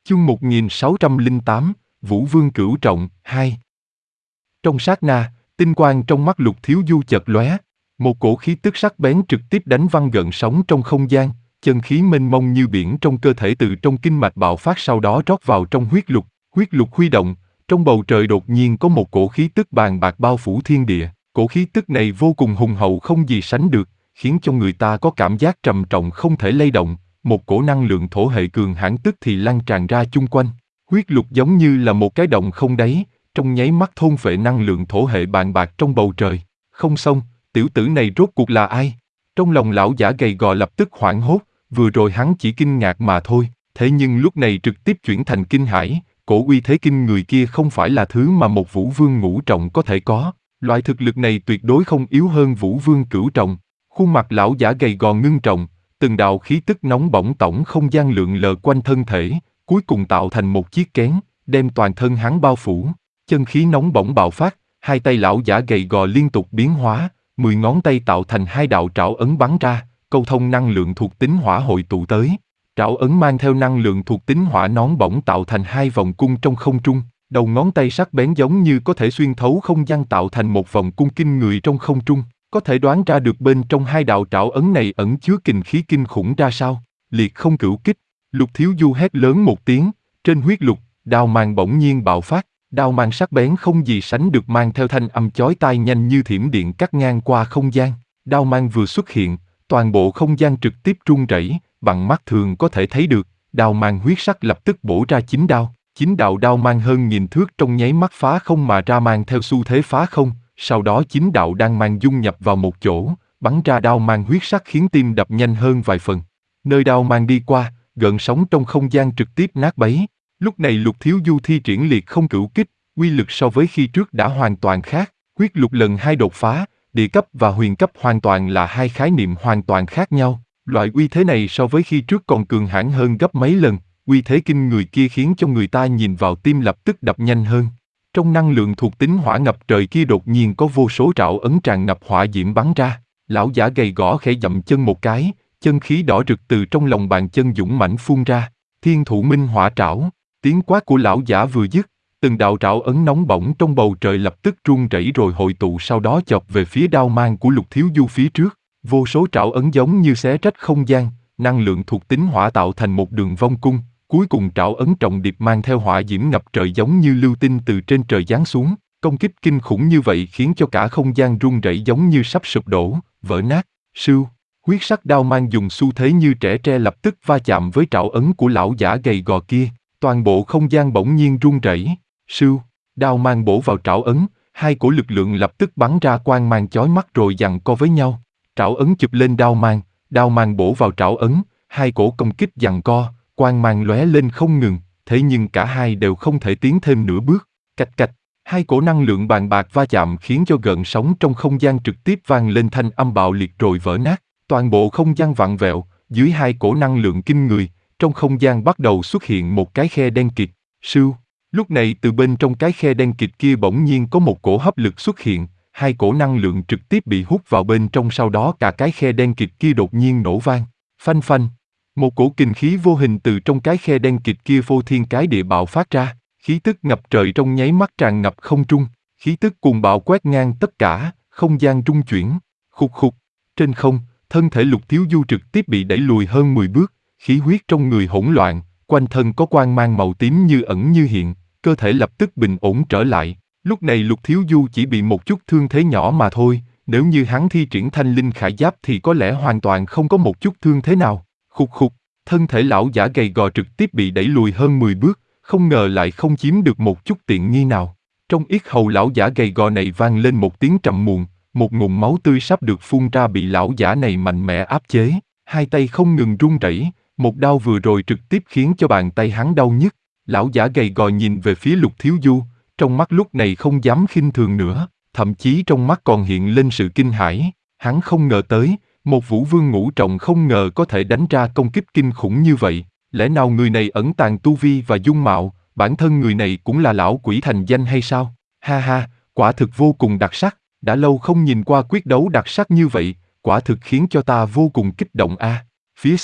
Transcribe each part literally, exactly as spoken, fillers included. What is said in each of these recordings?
Chương một nghìn sáu trăm lẻ tám, Vũ Vương Cửu Trọng, hai. Trong sát na, tinh quang trong mắt Lục Thiếu Du chợt lóe, một cổ khí tức sắc bén trực tiếp đánh văng gợn sóng trong không gian, chân khí mênh mông như biển trong cơ thể từ trong kinh mạch bạo phát sau đó rót vào trong huyết lục, huyết lục huy động, trong bầu trời đột nhiên có một cổ khí tức bàng bạc bao phủ thiên địa, cổ khí tức này vô cùng hùng hậu không gì sánh được, khiến cho người ta có cảm giác trầm trọng không thể lay động. Một cổ năng lượng thổ hệ cường hãn tức thì lan tràn ra chung quanh. Huyết lục giống như là một cái động không đáy, trong nháy mắt thôn phệ năng lượng thổ hệ bàng bạc trong bầu trời. Không xong, tiểu tử này rốt cuộc là ai? Trong lòng lão giả gầy gò lập tức hoảng hốt, vừa rồi hắn chỉ kinh ngạc mà thôi, thế nhưng lúc này trực tiếp chuyển thành kinh hãi, cổ uy thế kinh người kia không phải là thứ mà một Vũ Vương ngũ trọng có thể có, loại thực lực này tuyệt đối không yếu hơn Vũ Vương cửu trọng. Khuôn mặt lão giả gầy gò ngưng trọng, từng đạo khí tức nóng bỏng tổng không gian lượn lờ quanh thân thể, cuối cùng tạo thành một chiếc kén, đem toàn thân hắn bao phủ. Chân khí nóng bỏng bạo phát, hai tay lão giả gầy gò liên tục biến hóa, mười ngón tay tạo thành hai đạo trảo ấn bắn ra, câu thông năng lượng thuộc tính hỏa hội tụ tới. Trảo ấn mang theo năng lượng thuộc tính hỏa nóng bỏng tạo thành hai vòng cung trong không trung, đầu ngón tay sắc bén giống như có thể xuyên thấu không gian tạo thành một vòng cung kinh người trong không trung. Có thể đoán ra được bên trong hai đạo trảo ấn này ẩn chứa kình khí kinh khủng ra sao. Liệt không cửu kích. Lục Thiếu Du hét lớn một tiếng, trên huyết lục, đao mang bỗng nhiên bạo phát, đao mang sắc bén không gì sánh được mang theo thanh âm chói tai nhanh như thiểm điện cắt ngang qua không gian. Đao mang vừa xuất hiện, toàn bộ không gian trực tiếp rung rẩy, bằng mắt thường có thể thấy được, đao mang huyết sắc lập tức bổ ra chín đao, chín đạo đao mang hơn nghìn thước trong nháy mắt phá không mà ra mang theo xu thế phá không. Sau đó chín đạo đan mang dung nhập vào một chỗ, bắn ra đao mang huyết sắc khiến tim đập nhanh hơn vài phần. Nơi đao mang đi qua, gợn sóng trong không gian trực tiếp nát bấy. Lúc này Lục Thiếu Du thi triển liệt không cửu kích, uy lực so với khi trước đã hoàn toàn khác. Huyết lục lần hai đột phá, địa cấp và huyền cấp hoàn toàn là hai khái niệm hoàn toàn khác nhau. Loại uy thế này so với khi trước còn cường hãn hơn gấp mấy lần. Uy thế kinh người kia khiến cho người ta nhìn vào tim lập tức đập nhanh hơn. Trong năng lượng thuộc tính hỏa ngập trời kia đột nhiên có vô số trảo ấn tràn ngập hỏa diễm bắn ra. Lão giả gầy gõ khẽ dậm chân một cái, chân khí đỏ rực từ trong lòng bàn chân dũng mãnh phun ra. Thiên Thụ Minh Hỏa Trảo. Tiếng quát của lão giả vừa dứt, từng đạo trảo ấn nóng bỏng trong bầu trời lập tức rung rẩy rồi hội tụ sau đó chọc về phía đao mang của Lục Thiếu Du phía trước. Vô số trảo ấn giống như xé rách không gian, năng lượng thuộc tính hỏa tạo thành một đường vong cung. Cuối cùng trảo ấn trọng điệp mang theo hỏa diễm ngập trời giống như lưu tinh từ trên trời giáng xuống, công kích kinh khủng như vậy khiến cho cả không gian rung rẩy giống như sắp sụp đổ, vỡ nát. Sưu, huyết sắc đao mang dùng xu thế như trẻ tre lập tức va chạm với trảo ấn của lão giả gầy gò kia, toàn bộ không gian bỗng nhiên rung rẩy. Sưu, đao mang bổ vào trảo ấn, hai cổ lực lượng lập tức bắn ra quang mang chói mắt rồi giằng co với nhau. Trảo ấn chụp lên đao mang, đao mang bổ vào trảo ấn, hai cổ công kích giằng co. Quang mang lóe lên không ngừng, thế nhưng cả hai đều không thể tiến thêm nửa bước. Cạch cạch, hai cổ năng lượng bàng bạc va chạm khiến cho gợn sóng trong không gian trực tiếp vang lên thanh âm bạo liệt rồi vỡ nát. Toàn bộ không gian vặn vẹo, dưới hai cổ năng lượng kinh người, trong không gian bắt đầu xuất hiện một cái khe đen kịt. Sưu, lúc này từ bên trong cái khe đen kịt kia bỗng nhiên có một cổ hấp lực xuất hiện, hai cổ năng lượng trực tiếp bị hút vào bên trong sau đó cả cái khe đen kịt kia đột nhiên nổ vang. Phanh phanh. Một cổ kình khí vô hình từ trong cái khe đen kịt kia phô thiên cái địa bạo phát ra, khí tức ngập trời trong nháy mắt tràn ngập không trung, khí tức cuồng bạo quét ngang tất cả, không gian rung chuyển, khục khục, trên không, thân thể Lục Thiếu Du trực tiếp bị đẩy lùi hơn mười bước, khí huyết trong người hỗn loạn, quanh thân có quang mang màu tím như ẩn như hiện, cơ thể lập tức bình ổn trở lại. Lúc này Lục Thiếu Du chỉ bị một chút thương thế nhỏ mà thôi, nếu như hắn thi triển Thanh Linh Khải Giáp thì có lẽ hoàn toàn không có một chút thương thế nào. Khục khục, thân thể lão giả gầy gò trực tiếp bị đẩy lùi hơn mười bước, không ngờ lại không chiếm được một chút tiện nghi nào. Trong yết hầu lão giả gầy gò này vang lên một tiếng trầm muộn, một ngụm máu tươi sắp được phun ra bị lão giả này mạnh mẽ áp chế, hai tay không ngừng run rẩy, một đau vừa rồi trực tiếp khiến cho bàn tay hắn đau nhức. Lão giả gầy gò nhìn về phía Lục Thiếu Du, trong mắt lúc này không dám khinh thường nữa, thậm chí trong mắt còn hiện lên sự kinh hãi. Hắn không ngờ tới, một Vũ Vương ngũ trọng không ngờ có thể đánh ra công kích kinh khủng như vậy. Lẽ nào người này ẩn tàng tu vi và dung mạo, bản thân người này cũng là lão quỷ thành danh hay sao? Ha ha, quả thực vô cùng đặc sắc, đã lâu không nhìn qua quyết đấu đặc sắc như vậy, quả thực khiến cho ta vô cùng kích động a. À. Phía xa,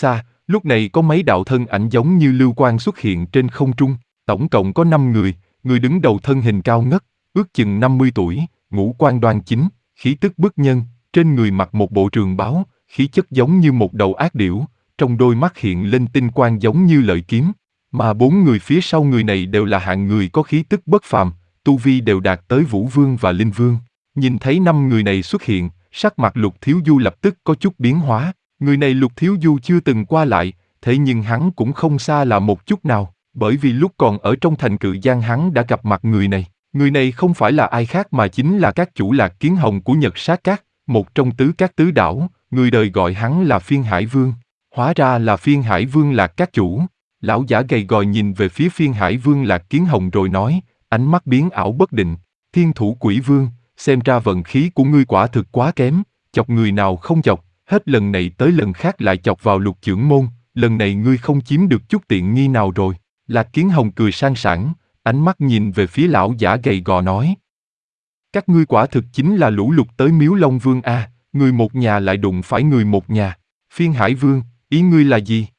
Lúc này có mấy đạo thân ảnh giống như lưu quang xuất hiện trên không trung, tổng cộng có năm người, người đứng đầu thân hình cao ngất, ước chừng năm mươi tuổi, ngũ quan đoan chính, khí tức bức nhân, trên người mặc một bộ trường bào, khí chất giống như một đầu ác điểu, trong đôi mắt hiện lên tinh quang giống như lợi kiếm, mà bốn người phía sau người này đều là hạng người có khí tức bất phàm, tu vi đều đạt tới Vũ Vương và Linh Vương. Nhìn thấy năm người này xuất hiện, sắc mặt Lục Thiếu Du lập tức có chút biến hóa. Người này Lục Thiếu Du chưa từng qua lại, thế nhưng hắn cũng không xa lạ một chút nào, bởi vì lúc còn ở trong thành Cự Giang hắn đã gặp mặt người này. Người này không phải là ai khác mà chính là các chủ Lạc Kiến Hồng của Nhật Sát Các, một trong tứ các tứ đảo, người đời gọi hắn là Phiên Hải Vương. Hóa ra là Phiên Hải Vương Lạc Các chủ. Lão giả gầy gò nhìn về phía Phiên Hải Vương Lạc Kiến Hồng rồi nói, ánh mắt biến ảo bất định, Thiên Thủ Quỷ Vương, xem ra vận khí của ngươi quả thực quá kém, chọc người nào không chọc, hết lần này tới lần khác lại chọc vào Lục trưởng môn, lần này ngươi không chiếm được chút tiện nghi nào rồi. Lạc Kiến Hồng cười sang sảng, ánh mắt nhìn về phía lão giả gầy gò nói. Các ngươi quả thực chính là lũ lụt tới Miếu Long Vương a, người một nhà lại đụng phải người một nhà. Phiên Hải Vương, ý ngươi là gì?